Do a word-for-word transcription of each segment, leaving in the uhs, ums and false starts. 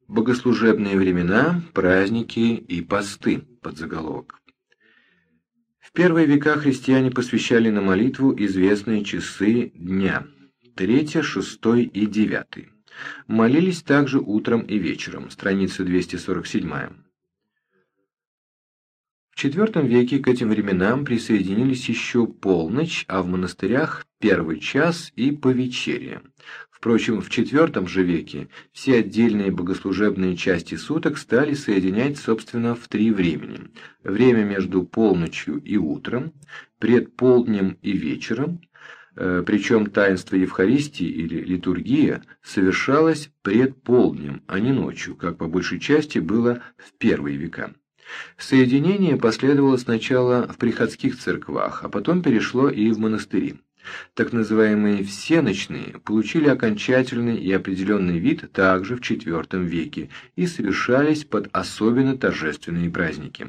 Богослужебные времена, праздники и посты. Подзаголовок. В первые века христиане посвящали на молитву известные часы дня – третий, шестой и девятый. Молились также утром и вечером. Страница двести сорок семь. В четвертом веке к этим временам присоединились еще полночь, а в монастырях первый час и повечерие. Впрочем, в четвертом же веке все отдельные богослужебные части суток стали соединять, собственно, в три времени. Время между полночью и утром, пред полднем и вечером, э, причем таинство Евхаристии или литургия совершалось пред полднем, а не ночью, как по большей части было в первые века. Соединение последовало сначала в приходских церквах, а потом перешло и в монастыри. Так называемые всеночные получили окончательный и определенный вид также в четвертом веке и совершались под особенно торжественные праздники.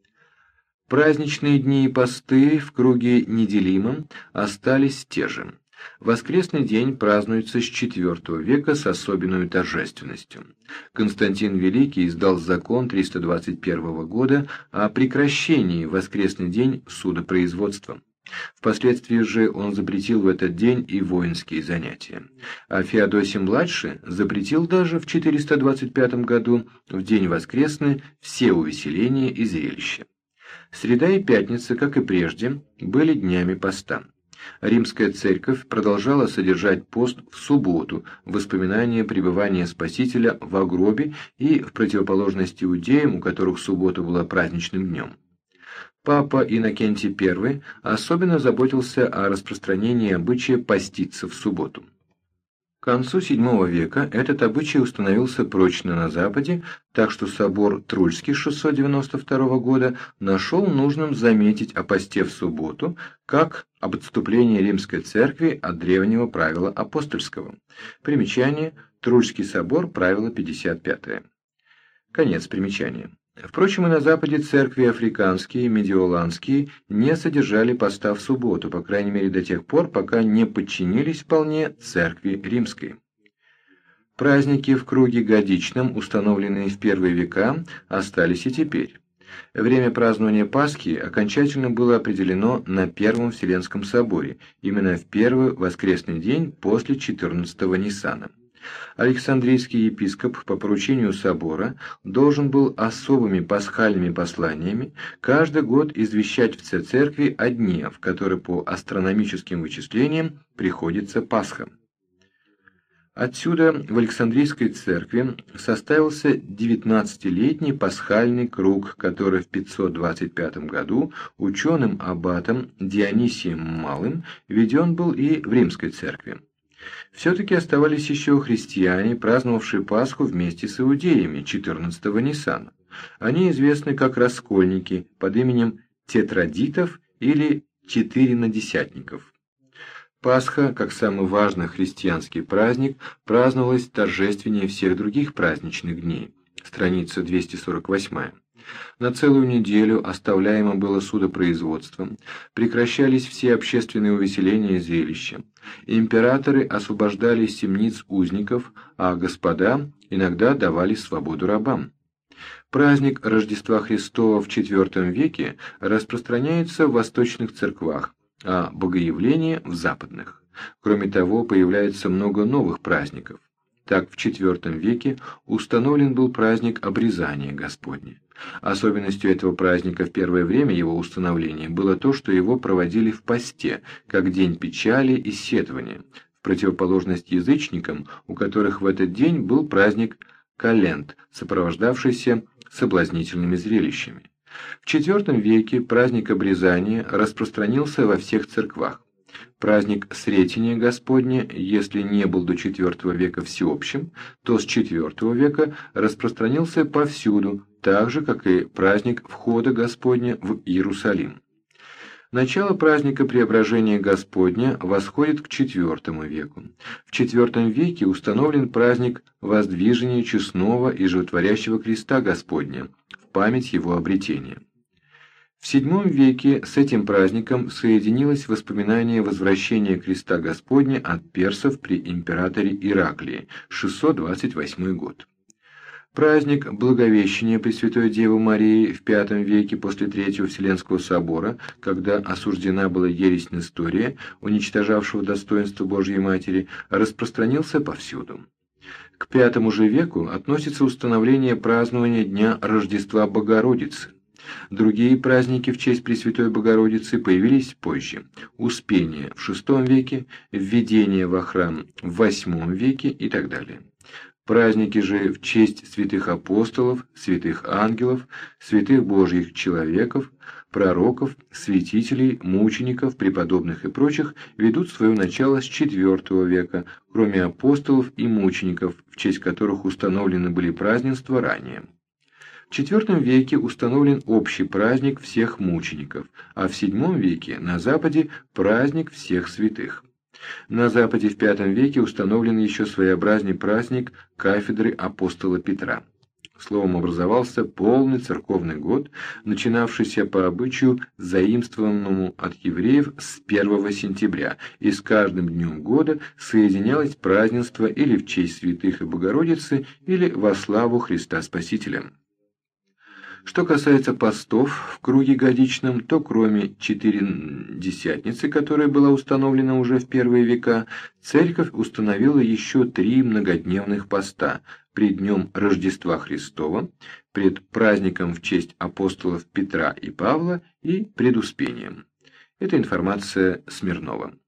Праздничные дни и посты в круге неделимом остались те же. Воскресный день празднуется с четвертого века с особенной торжественностью. Константин Великий издал закон триста двадцать первого года о прекращении в воскресный день судопроизводства. Впоследствии же он запретил в этот день и воинские занятия. А Феодосий-младший запретил даже в четыреста двадцать пятом году в день воскресный все увеселения и зрелища. Среда и пятница, как и прежде, были днями поста. Римская церковь продолжала содержать пост в субботу, в воспоминание пребывания Спасителя в гробе и в противоположность иудеям, у которых суббота была праздничным днем. Папа Иннокентий Первый особенно заботился о распространении обычая поститься в субботу. К концу седьмого века этот обычай установился прочно на Западе, так что собор Трульский шестьсот девяносто второго года нашел нужным заметить о посте в субботу как об отступлении Римской Церкви от древнего правила апостольского. Примечание: Трульский собор, правило пятьдесят пятое. Конец примечания. Впрочем, и на Западе церкви африканские и медиоланские не содержали поста в субботу, по крайней мере до тех пор, пока не подчинились вполне церкви римской. Праздники в круге годичном, установленные в первые века, остались и теперь. Время празднования Пасхи окончательно было определено на Первом Вселенском соборе, именно в первый воскресный день после четырнадцатого Ниссана. Александрийский епископ по поручению собора должен был особыми пасхальными посланиями каждый год извещать все церкви о дне, в который по астрономическим вычислениям приходится Пасха. Отсюда в Александрийской церкви составился девятнадцатилетний пасхальный круг, который в пятьсот двадцать пятом году ученым аббатом Дионисием Малым введен был и в Римской церкви. Все-таки оставались еще христиане, праздновавшие Пасху вместе с иудеями четырнадцатого Ниссана. Они известны как раскольники под именем тетрадитов или четыринадесятников. Пасха, как самый важный христианский праздник, праздновалась торжественнее всех других праздничных дней. Страница двести сорок восемь. На целую неделю оставляемо было судопроизводство, прекращались все общественные увеселения и зрелища. Императоры освобождали из темниц узников, а господа иногда давали свободу рабам. Праздник Рождества Христова в четвертом веке распространяется в восточных церквах, а Богоявление в западных. Кроме того, появляется много новых праздников. Так, в четвертом веке установлен был праздник Обрезания Господня. Особенностью этого праздника в первое время его установления было то, что его проводили в посте, как день печали и сетования, в противоположность язычникам, у которых в этот день был праздник Калент, сопровождавшийся соблазнительными зрелищами. В четвертом веке праздник Обрезания распространился во всех церквах. Праздник Сретения Господня, если не был до четвертого века всеобщим, то с четвертого века распространился повсюду, так же, как и праздник Входа Господня в Иерусалим. Начало праздника Преображения Господня восходит к четвертому веку. В четвертом веке установлен праздник Воздвижения Честного и Животворящего Креста Господня в память его обретения. В седьмом веке с этим праздником соединилось воспоминание возвращения креста Господня от персов при императоре Ираклии, шестьсот двадцать восьмой год. Праздник Благовещения Пресвятой Девы Марии в пятом веке после Третьего Вселенского собора, когда осуждена была ересь Нестория, уничтожавшего достоинство Божьей Матери, распространился повсюду. К пятому же веку относится установление празднования Дня Рождества Богородицы. Другие праздники в честь Пресвятой Богородицы появились позже. Успение в шестом веке, введение во храм в восьмом веке и так далее. Праздники же в честь святых апостолов, святых ангелов, святых божьих человеков, пророков, святителей, мучеников, преподобных и прочих ведут свое начало с четвертого века, кроме апостолов и мучеников, в честь которых установлены были празднества ранее. В четвертом веке установлен общий праздник всех мучеников, а в седьмом веке на Западе праздник всех святых. На Западе в пятом веке установлен еще своеобразный праздник кафедры апостола Петра. Словом, образовался полный церковный год, начинавшийся по обычаю, заимствованному от евреев с первого сентября, и с каждым днем года соединялось празднество или в честь святых и Богородицы, или во славу Христа Спасителя. Что касается постов в круге годичном, то кроме Четыредесятницы, которая была установлена уже в первые века, Церковь установила еще три многодневных поста пред днем Рождества Христова, пред праздником в честь апостолов Петра и Павла и пред Успением. Это информация Смирнова.